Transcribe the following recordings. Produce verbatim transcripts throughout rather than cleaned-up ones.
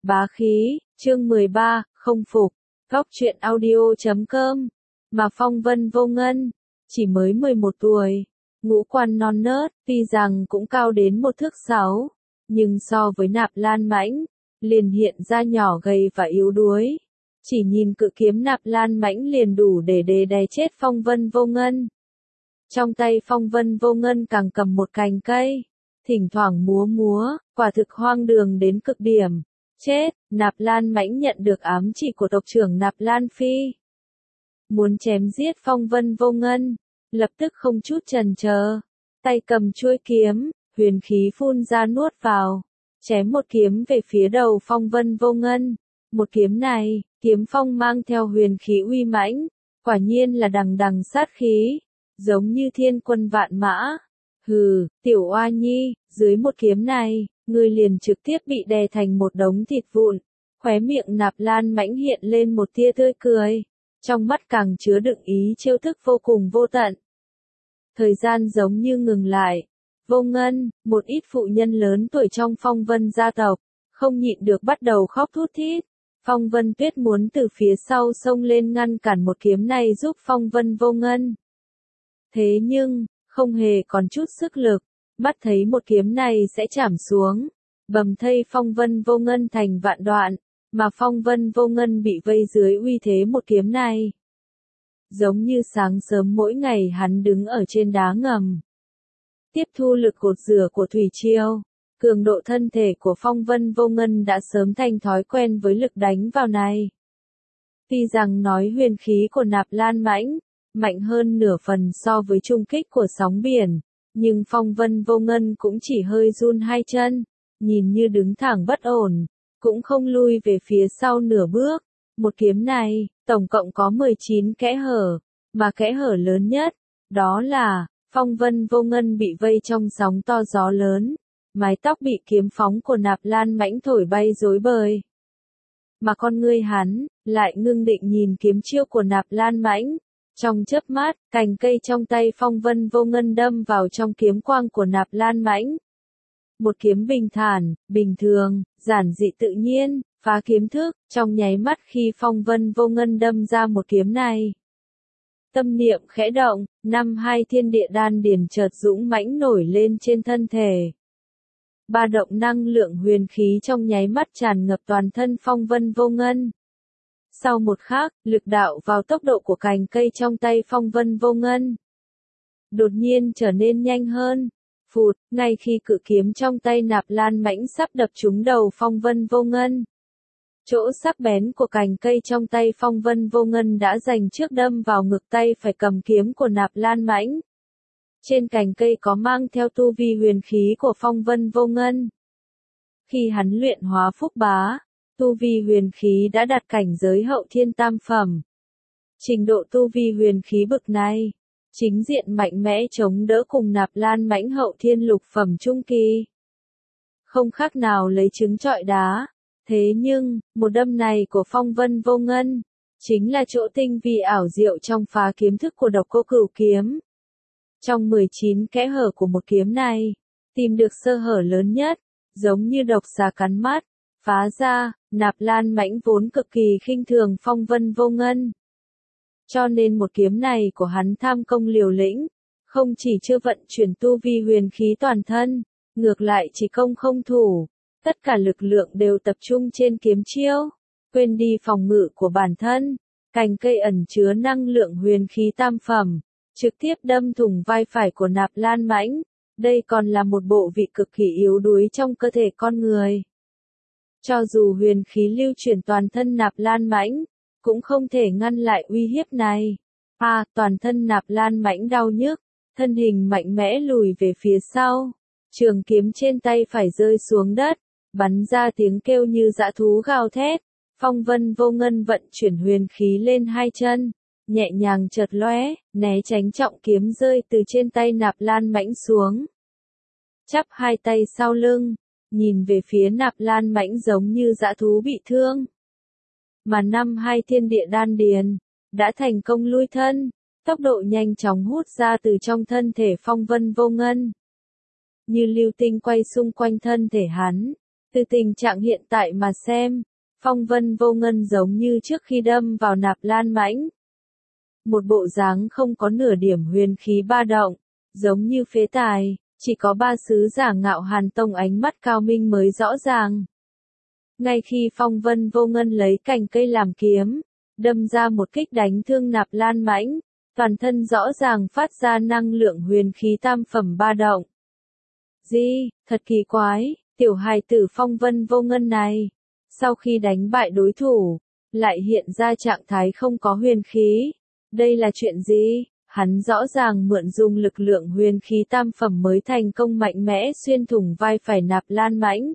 Bá khí, chương mười ba, không phục, góc truyện audio chấm com, mà phong vân vô ngân, chỉ mới mười một tuổi, ngũ quan non nớt, tuy rằng cũng cao đến một thước sáu, nhưng so với Nạp Lan Mãnh, liền hiện ra nhỏ gầy và yếu đuối. Chỉ nhìn cự kiếm Nạp Lan Mãnh liền đủ để đè đè chết phong vân vô ngân. Trong tay phong vân vô ngân càng cầm một cành cây, thỉnh thoảng múa múa, quả thực hoang đường đến cực điểm. Chết, Nạp Lan Mãnh nhận được ám chỉ của tộc trưởng Nạp Lan Phi. Muốn chém giết phong vân vô ngân, lập tức không chút chần chờ, tay cầm chuôi kiếm, huyền khí phun ra nuốt vào, chém một kiếm về phía đầu phong vân vô ngân. Một kiếm này, kiếm phong mang theo huyền khí uy mãnh, quả nhiên là đằng đằng sát khí, giống như thiên quân vạn mã. Hừ, tiểu oa nhi, dưới một kiếm này, ngươi liền trực tiếp bị đè thành một đống thịt vụn. Khóe miệng Nạp Lan Mãnh hiện lên một tia tươi cười, trong mắt càng chứa đựng ý trêu thức vô cùng vô tận. Thời gian giống như ngừng lại. Vô Ngân, một ít phụ nhân lớn tuổi trong Phong Vân gia tộc, không nhịn được bắt đầu khóc thút thít. Phong Vân Tuyết muốn từ phía sau xông lên ngăn cản một kiếm này giúp Phong Vân Vô Ngân. Thế nhưng, không hề còn chút sức lực, mắt thấy một kiếm này sẽ chảm xuống, bầm thây Phong Vân Vô Ngân thành vạn đoạn, mà Phong Vân Vô Ngân bị vây dưới uy thế một kiếm này. Giống như sáng sớm mỗi ngày hắn đứng ở trên đá ngầm, tiếp thu lực cột rửa của thủy triều, cường độ thân thể của Phong Vân Vô Ngân đã sớm thành thói quen với lực đánh vào này. Tuy rằng nói huyền khí của Nạp Lan Mãnh mạnh hơn nửa phần so với trung kích của sóng biển, nhưng Phong Vân Vô Ngân cũng chỉ hơi run hai chân, nhìn như đứng thẳng bất ổn, cũng không lui về phía sau nửa bước. Một kiếm này, tổng cộng có mười chín kẽ hở, mà kẽ hở lớn nhất, đó là, Phong Vân Vô Ngân bị vây trong sóng to gió lớn, mái tóc bị kiếm phóng của Nạp Lan Mãnh thổi bay rối bời. Mà con ngươi hắn, lại ngưng định nhìn kiếm chiêu của Nạp Lan Mãnh. Trong chớp mắt, cành cây trong tay Phong Vân Vô Ngân đâm vào trong kiếm quang của Nạp Lan Mãnh. Một kiếm bình thản, bình thường, giản dị tự nhiên, phá kiếm thức, trong nháy mắt khi Phong Vân Vô Ngân đâm ra một kiếm này. Tâm niệm khẽ động, năm hai thiên địa đan điền chợt dũng mãnh nổi lên trên thân thể. Ba động năng lượng huyền khí trong nháy mắt tràn ngập toàn thân Phong Vân Vô Ngân. Sau một khắc, lực đạo vào tốc độ của cành cây trong tay Phong Vân Vô Ngân đột nhiên trở nên nhanh hơn. Phụt, ngay khi cự kiếm trong tay Nạp Lan Mãnh sắp đập trúng đầu Phong Vân Vô Ngân, chỗ sắc bén của cành cây trong tay Phong Vân Vô Ngân đã giành trước đâm vào ngực tay phải cầm kiếm của Nạp Lan Mãnh. Trên cành cây có mang theo tu vi huyền khí của Phong Vân Vô Ngân. Khi hắn luyện hóa phúc bá, tu vi huyền khí đã đạt cảnh giới hậu thiên tam phẩm. Trình độ tu vi huyền khí bực này, chính diện mạnh mẽ chống đỡ cùng Nạp Lan Mãnh hậu thiên lục phẩm trung kỳ. Không khác nào lấy trứng trọi đá. Thế nhưng, một đâm này của Phong Vân Vô Ngân, chính là chỗ tinh vi ảo diệu trong phá kiếm thức của Độc Cô Cửu kiếm. Trong mười chín kẽ hở của một kiếm này, tìm được sơ hở lớn nhất, giống như độc xà cắn mắt, phá ra. Nạp Lan Mãnh vốn cực kỳ khinh thường Phong Vân Vô Ngân. Cho nên một kiếm này của hắn tham công liều lĩnh, không chỉ chưa vận chuyển tu vi huyền khí toàn thân, ngược lại chỉ công không thủ, tất cả lực lượng đều tập trung trên kiếm chiêu, quên đi phòng ngự của bản thân. Cành cây ẩn chứa năng lượng huyền khí tam phẩm, trực tiếp đâm thủng vai phải của Nạp Lan Mãnh. Đây còn là một bộ vị cực kỳ yếu đuối trong cơ thể con người. Cho dù huyền khí lưu chuyển toàn thân Nạp Lan Mãnh, cũng không thể ngăn lại uy hiếp này. À, toàn thân Nạp Lan Mãnh đau nhức, thân hình mạnh mẽ lùi về phía sau. Trường kiếm trên tay phải rơi xuống đất, bắn ra tiếng kêu như dã thú gào thét. Phong Vân Vô Ngân vận chuyển huyền khí lên hai chân, nhẹ nhàng chợt lóe, né tránh trọng kiếm rơi từ trên tay Nạp Lan Mãnh xuống. Chắp hai tay sau lưng, nhìn về phía Nạp Lan Mãnh giống như dã thú bị thương. Mà năm hai thiên địa đan điền đã thành công lui thân, tốc độ nhanh chóng hút ra từ trong thân thể Phong Vân Vô Ngân. Như lưu tinh quay xung quanh thân thể hắn, Từ tình trạng hiện tại mà xem, Phong Vân Vô Ngân giống như trước khi đâm vào Nạp Lan Mãnh. Một bộ dáng không có nửa điểm huyền khí ba động, giống như phế tài, chỉ có ba sứ giả Ngạo Hàn Tông ánh mắt cao minh mới rõ ràng. Ngay khi Phong Vân Vô Ngân lấy cành cây làm kiếm, đâm ra một kích đánh thương Nạp Lan Mãnh, toàn thân rõ ràng phát ra năng lượng huyền khí tam phẩm ba động. Gì, thật kỳ quái, tiểu hài tử Phong Vân Vô Ngân này, sau khi đánh bại đối thủ, lại hiện ra trạng thái không có huyền khí. Đây là chuyện gì? Hắn rõ ràng mượn dùng lực lượng huyền khí tam phẩm mới thành công mạnh mẽ xuyên thủng vai phải Nạp Lan Mãnh.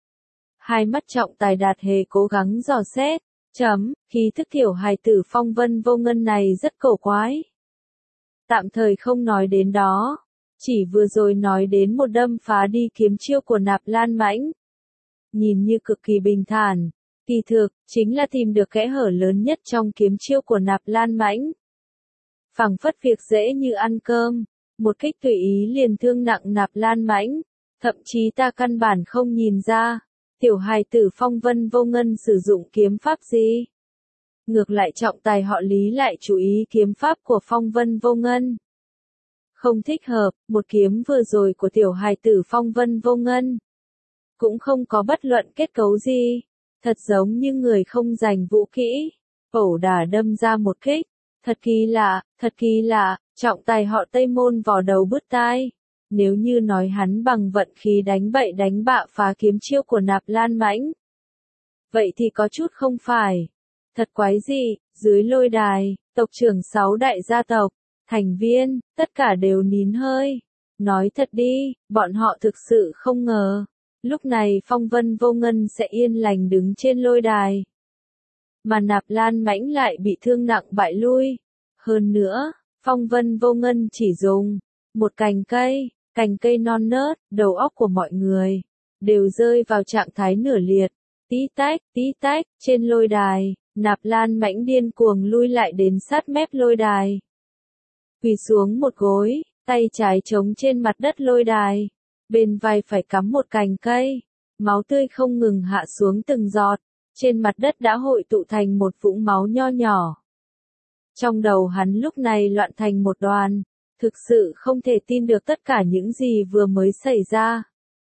Hai mắt Trọng Tài Đạt Hề cố gắng dò xét, chấm, khí thức tiểu hài tử Phong Vân Vô Ngân này rất cổ quái. Tạm thời không nói đến đó, chỉ vừa rồi nói đến một đâm phá đi kiếm chiêu của Nạp Lan Mãnh. Nhìn như cực kỳ bình thản, kỳ thực, chính là tìm được kẽ hở lớn nhất trong kiếm chiêu của Nạp Lan Mãnh. Phảng phất việc dễ như ăn cơm, một kích tùy ý liền thương nặng Nạp Lan Mãnh, thậm chí ta căn bản không nhìn ra, tiểu hài tử Phong Vân Vô Ngân sử dụng kiếm pháp gì. Ngược lại Trọng Tài họ Lý lại chú ý kiếm pháp của Phong Vân Vô Ngân. Không thích hợp, một kiếm vừa rồi của tiểu hài tử Phong Vân Vô Ngân. Cũng không có bất luận kết cấu gì, thật giống như người không dành vũ kỹ, ẩu đả đâm ra một kích. Thật kỳ lạ, thật kỳ lạ, Trọng Tài họ Tây Môn vò đầu bứt tai. Nếu như nói hắn bằng vận khí đánh bậy đánh bạ phá kiếm chiêu của Nạp Lan Mãnh, vậy thì có chút không phải. Thật quái dị, dưới lôi đài, tộc trưởng sáu đại gia tộc, thành viên, tất cả đều nín hơi. Nói thật đi, bọn họ thực sự không ngờ. Lúc này Phong Vân Vô Ngân sẽ yên lành đứng trên lôi đài. Mà Nạp Lan Mãnh lại bị thương nặng bại lui. Hơn nữa, Phong Vân Vô Ngân chỉ dùng một cành cây, cành cây non nớt, đầu óc của mọi người đều rơi vào trạng thái nửa liệt. Tí tách, tí tách, trên lôi đài, Nạp Lan Mãnh điên cuồng lui lại đến sát mép lôi đài. Quỳ xuống một gối, tay trái chống trên mặt đất lôi đài, bên vai phải cắm một cành cây, máu tươi không ngừng hạ xuống từng giọt. Trên mặt đất đã hội tụ thành một vũng máu nho nhỏ. Trong đầu hắn lúc này loạn thành một đoàn, thực sự không thể tin được tất cả những gì vừa mới xảy ra.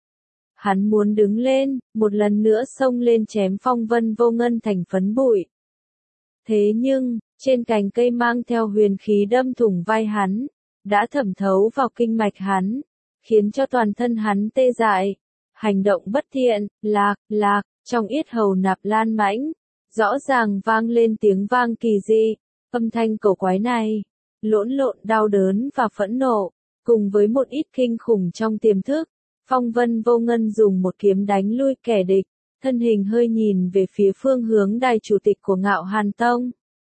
Hắn muốn đứng lên, một lần nữa xông lên chém Phong Vân Vô Ngân thành phấn bụi. Thế nhưng, trên cành cây mang theo huyền khí đâm thủng vai hắn, đã thẩm thấu vào kinh mạch hắn, khiến cho toàn thân hắn tê dại. Hành động bất thiện, lạc, lạc. Trong yết hầu Nạp Lan Mãnh, rõ ràng vang lên tiếng vang kỳ dị, âm thanh cổ quái này, lỗn lộn đau đớn và phẫn nộ, cùng với một ít kinh khủng trong tiềm thức. Phong Vân Vô Ngân dùng một kiếm đánh lui kẻ địch, thân hình hơi nhìn về phía phương hướng đài chủ tịch của Ngạo Hàn Tông.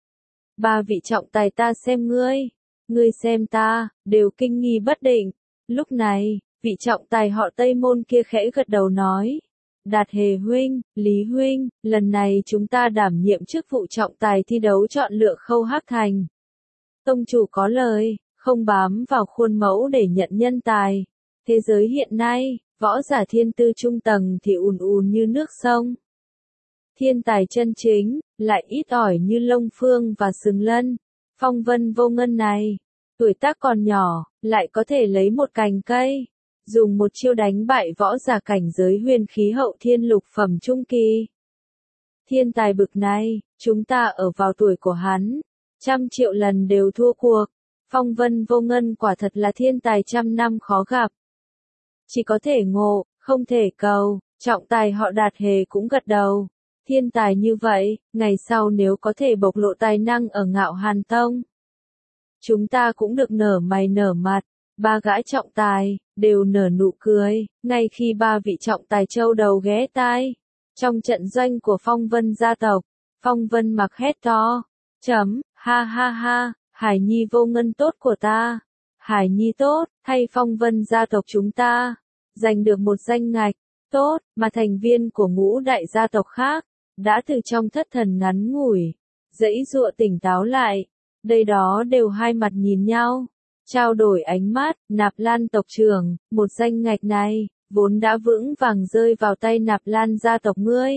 Ba vị trọng tài ta xem ngươi, ngươi xem ta, đều kinh nghi bất định. Lúc này, vị trọng tài họ Tây Môn kia khẽ gật đầu nói. Đạt Hề huynh, Lý huynh, lần này chúng ta đảm nhiệm chức vụ trọng tài thi đấu chọn lựa Khâu Hắc Thành. Tông chủ có lời, không bám vào khuôn mẫu để nhận nhân tài. Thế giới hiện nay, võ giả thiên tư trung tầng thì ùn ùn như nước sông. Thiên tài chân chính, lại ít ỏi như Long Phương và Sừng Lân. Phong Vân Vô Ngân này, tuổi tác còn nhỏ, lại có thể lấy một cành cây, dùng một chiêu đánh bại võ giả cảnh giới huyền khí hậu thiên lục phẩm trung kỳ. Thiên tài bực này, chúng ta ở vào tuổi của hắn, trăm triệu lần đều thua cuộc. Phong Vân Vô Ngân quả thật là thiên tài trăm năm khó gặp. Chỉ có thể ngộ, không thể cầu. Trọng tài họ Đạt Hề cũng gật đầu. Thiên tài như vậy, ngày sau nếu có thể bộc lộ tài năng ở Ngạo Hàn Tông, chúng ta cũng được nở mày nở mặt. Ba gã trọng tài đều nở nụ cười, ngay khi ba vị trọng tài châu đầu ghé tai. Trong trận doanh của Phong Vân gia tộc, Phong Vân mặc hét to, chấm, ha ha ha, Hải Nhi Vô Ngân tốt của ta, Hải Nhi tốt, thay Phong Vân gia tộc chúng ta, giành được một danh ngạch, tốt, mà thành viên của ngũ đại gia tộc khác, đã từ trong thất thần ngắn ngủi, dãy dụa tỉnh táo lại, đây đó đều hai mặt nhìn nhau. Trao đổi ánh mắt, Nạp Lan tộc trưởng, một danh ngạch này, vốn đã vững vàng rơi vào tay Nạp Lan gia tộc ngươi.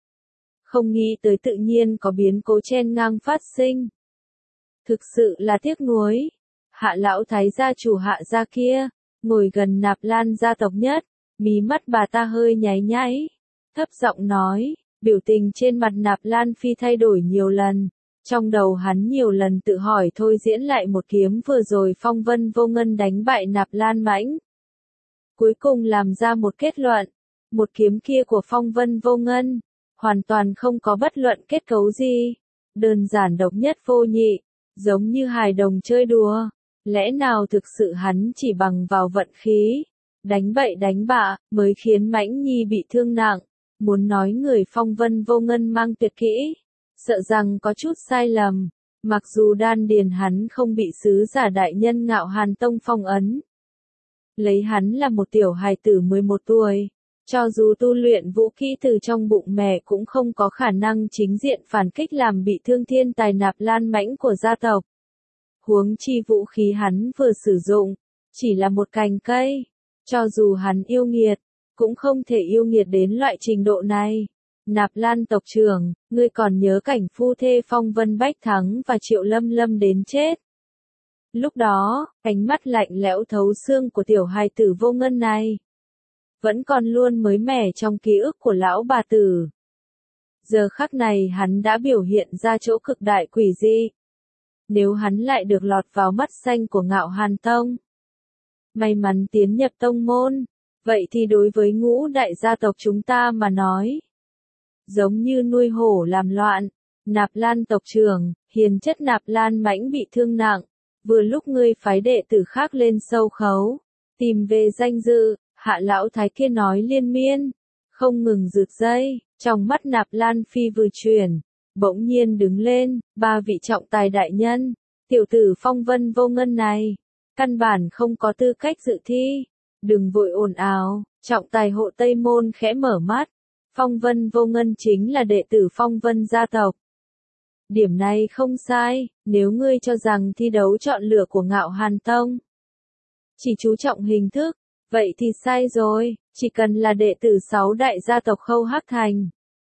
Không nghĩ tới tự nhiên có biến cố chen ngang phát sinh. Thực sự là tiếc nuối. Hạ lão thái gia chủ Hạ gia kia, ngồi gần Nạp Lan gia tộc nhất, mí mắt bà ta hơi nháy nháy, thấp giọng nói, biểu tình trên mặt Nạp Lan Phi thay đổi nhiều lần. Trong đầu hắn nhiều lần tự hỏi thôi diễn lại một kiếm vừa rồi Phong Vân Vô Ngân đánh bại Nạp Lan Mãnh. Cuối cùng làm ra một kết luận, một kiếm kia của Phong Vân Vô Ngân, hoàn toàn không có bất luận kết cấu gì, đơn giản độc nhất vô nhị, giống như hài đồng chơi đùa. Lẽ nào thực sự hắn chỉ bằng vào vận khí, đánh bậy đánh bạ, mới khiến Mãnh Nhi bị thương nặng, muốn nói người Phong Vân Vô Ngân mang tuyệt kỹ, sợ rằng có chút sai lầm, mặc dù đan điền hắn không bị sứ giả đại nhân Ngạo Hàn Tông phong ấn. Lấy hắn là một tiểu hài tử mười một tuổi, cho dù tu luyện vũ kỹ từ trong bụng mẹ cũng không có khả năng chính diện phản kích làm bị thương thiên tài Nạp Lan Mãnh của gia tộc. Huống chi vũ khí hắn vừa sử dụng, chỉ là một cành cây, cho dù hắn yêu nghiệt, cũng không thể yêu nghiệt đến loại trình độ này. Nạp Lan tộc trưởng, ngươi còn nhớ cảnh phu thê Phong Vân Bách Thắng và Triệu Lâm Lâm đến chết. Lúc đó, ánh mắt lạnh lẽo thấu xương của tiểu hài tử Vô Ngân này, vẫn còn luôn mới mẻ trong ký ức của lão bà tử. Giờ khắc này hắn đã biểu hiện ra chỗ cực đại quỷ dị. Nếu hắn lại được lọt vào mắt xanh của Ngạo Hàn Tông, may mắn tiến nhập tông môn, vậy thì đối với ngũ đại gia tộc chúng ta mà nói, giống như nuôi hổ làm loạn. Nạp Lan tộc trưởng, hiền chất Nạp Lan Mãnh bị thương nặng, vừa lúc ngươi phái đệ tử khác lên sâu khấu, tìm về danh dự, Hạ lão thái kia nói liên miên, không ngừng rực dây, trong mắt Nạp Lan Phi vừa chuyển, bỗng nhiên đứng lên, ba vị trọng tài đại nhân, tiểu tử Phong Vân Vô Ngân này, căn bản không có tư cách dự thi, đừng vội ồn ào. Trọng tài hộ Tây Môn khẽ mở mắt, Phong Vân Vô Ngân chính là đệ tử Phong Vân gia tộc. Điểm này không sai, nếu ngươi cho rằng thi đấu chọn lựa của Ngạo Hàn Tông chỉ chú trọng hình thức, vậy thì sai rồi, chỉ cần là đệ tử sáu đại gia tộc Khâu Hắc Thành,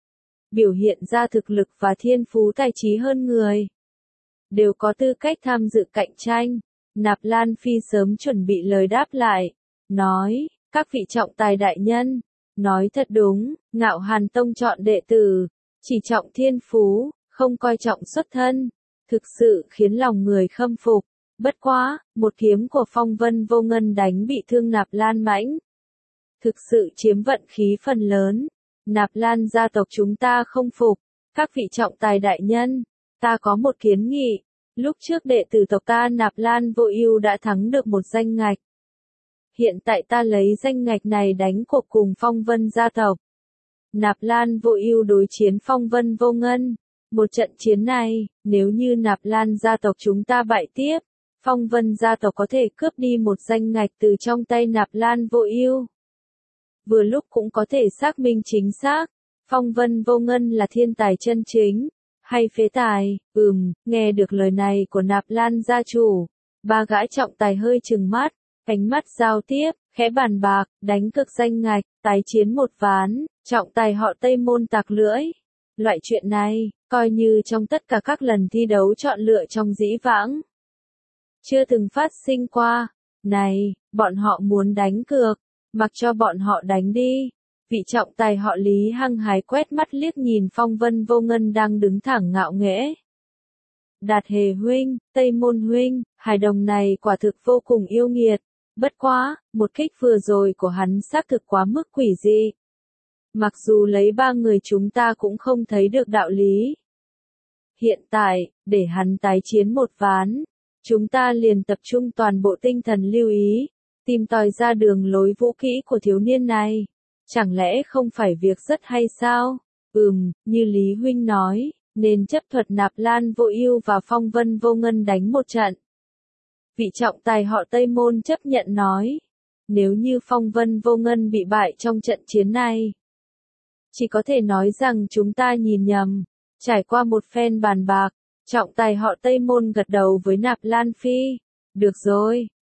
biểu hiện ra thực lực và thiên phú tài trí hơn người, đều có tư cách tham dự cạnh tranh. Nạp Lan Phi sớm chuẩn bị lời đáp lại, nói, các vị trọng tài đại nhân, nói thật đúng, Ngạo Hàn Tông chọn đệ tử, chỉ trọng thiên phú, không coi trọng xuất thân, thực sự khiến lòng người khâm phục. Bất quá, một kiếm của Phong Vân Vô Ngân đánh bị thương Nạp Lan Mãnh, thực sự chiếm vận khí phần lớn. Nạp Lan gia tộc chúng ta không phục. Các vị trọng tài đại nhân, ta có một kiến nghị. Lúc trước đệ tử tộc ta Nạp Lan Vô Ưu đã thắng được một danh ngạch. Hiện tại ta lấy danh ngạch này đánh cuộc cùng Phong Vân gia tộc. Nạp Lan Vô Ưu đối chiến Phong Vân Vô Ngân. Một trận chiến này, nếu như Nạp Lan gia tộc chúng ta bại tiếp, Phong Vân gia tộc có thể cướp đi một danh ngạch từ trong tay Nạp Lan Vô Ưu. Vừa lúc cũng có thể xác minh chính xác, Phong Vân Vô Ngân là thiên tài chân chính, hay phế tài. Ừm, nghe được lời này của Nạp Lan gia chủ, ba gã trọng tài hơi trừng mắt, ánh mắt giao tiếp, khẽ bàn bạc, đánh cược danh ngạch, tái chiến một ván. Trọng tài họ Tây Môn tặc lưỡi. Loại chuyện này, coi như trong tất cả các lần thi đấu chọn lựa trong dĩ vãng, chưa từng phát sinh qua. Này, bọn họ muốn đánh cược, mặc cho bọn họ đánh đi. Vị trọng tài họ Lý hăng hái quét mắt liếc nhìn Phong Vân Vô Ngân đang đứng thẳng ngạo nghễ. Đạt Hề huynh, Tây Môn huynh, hài đồng này quả thực vô cùng yêu nghiệt. Bất quá, một kích vừa rồi của hắn xác thực quá mức quỷ dị. Mặc dù lấy ba người chúng ta cũng không thấy được đạo lý. Hiện tại, để hắn tái chiến một ván, chúng ta liền tập trung toàn bộ tinh thần lưu ý, tìm tòi ra đường lối vũ kỹ của thiếu niên này. Chẳng lẽ không phải việc rất hay sao? Ừm, như Lý huynh nói, nên chấp thuật Nạp Lan Vô Ưu và Phong Vân Vô Ngân đánh một trận. Vị trọng tài họ Tây Môn chấp nhận nói, nếu như Phong Vân Vô Ngân bị bại trong trận chiến này, chỉ có thể nói rằng chúng ta nhìn nhầm. Trải qua một phen bàn bạc, trọng tài họ Tây Môn gật đầu với Nạp Lan Phi. Được rồi,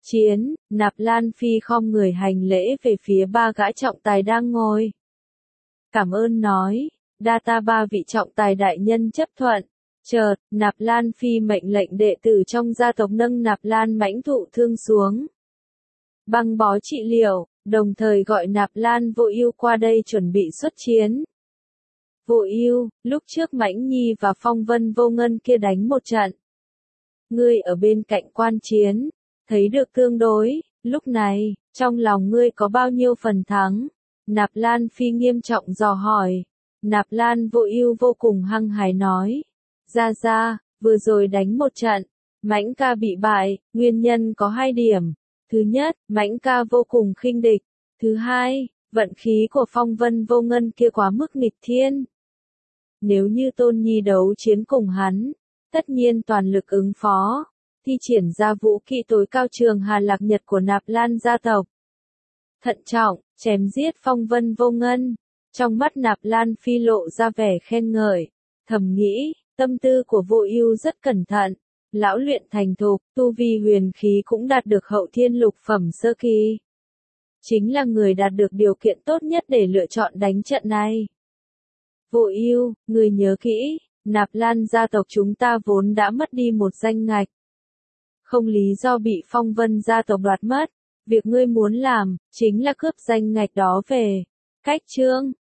chiến, Nạp Lan Phi khom người hành lễ về phía ba gã trọng tài đang ngồi. Cảm ơn nói, đa ta ba vị trọng tài đại nhân chấp thuận. Chợt, Nạp Lan Phi mệnh lệnh đệ tử trong gia tộc nâng Nạp Lan Mãnh thụ thương xuống. Băng bó trị liệu, đồng thời gọi Nạp Lan Vô Ưu qua đây chuẩn bị xuất chiến. Vô Ưu, lúc trước Mãnh Nhi và Phong Vân Vô Ngân kia đánh một trận. Ngươi ở bên cạnh quan chiến, thấy được tương đối, lúc này, trong lòng ngươi có bao nhiêu phần thắng? Nạp Lan Phi nghiêm trọng dò hỏi. Nạp Lan Vô Ưu vô cùng hăng hái nói. Ra ra, vừa rồi đánh một trận, Mãnh ca bị bại, nguyên nhân có hai điểm. Thứ nhất, Mãnh ca vô cùng khinh địch. Thứ hai, vận khí của Phong Vân Vô Ngân kia quá mức nghịch thiên. Nếu như Tôn Nhi đấu chiến cùng hắn, tất nhiên toàn lực ứng phó, thi triển ra vũ kỹ tối cao Trường Hà Lạc Nhật của Nạp Lan gia tộc. Thận trọng, chém giết Phong Vân Vô Ngân. Trong mắt Nạp Lan Phi lộ ra vẻ khen ngợi, thầm nghĩ, tâm tư của Vô Ưu rất cẩn thận, lão luyện thành thục, tu vi huyền khí cũng đạt được hậu thiên lục phẩm sơ kỳ. Chính là người đạt được điều kiện tốt nhất để lựa chọn đánh trận này. Vô Ưu, người nhớ kỹ, Nạp Lan gia tộc chúng ta vốn đã mất đi một danh ngạch. Không lý do bị Phong Vân gia tộc đoạt mất, việc ngươi muốn làm, chính là cướp danh ngạch đó về. Cách chương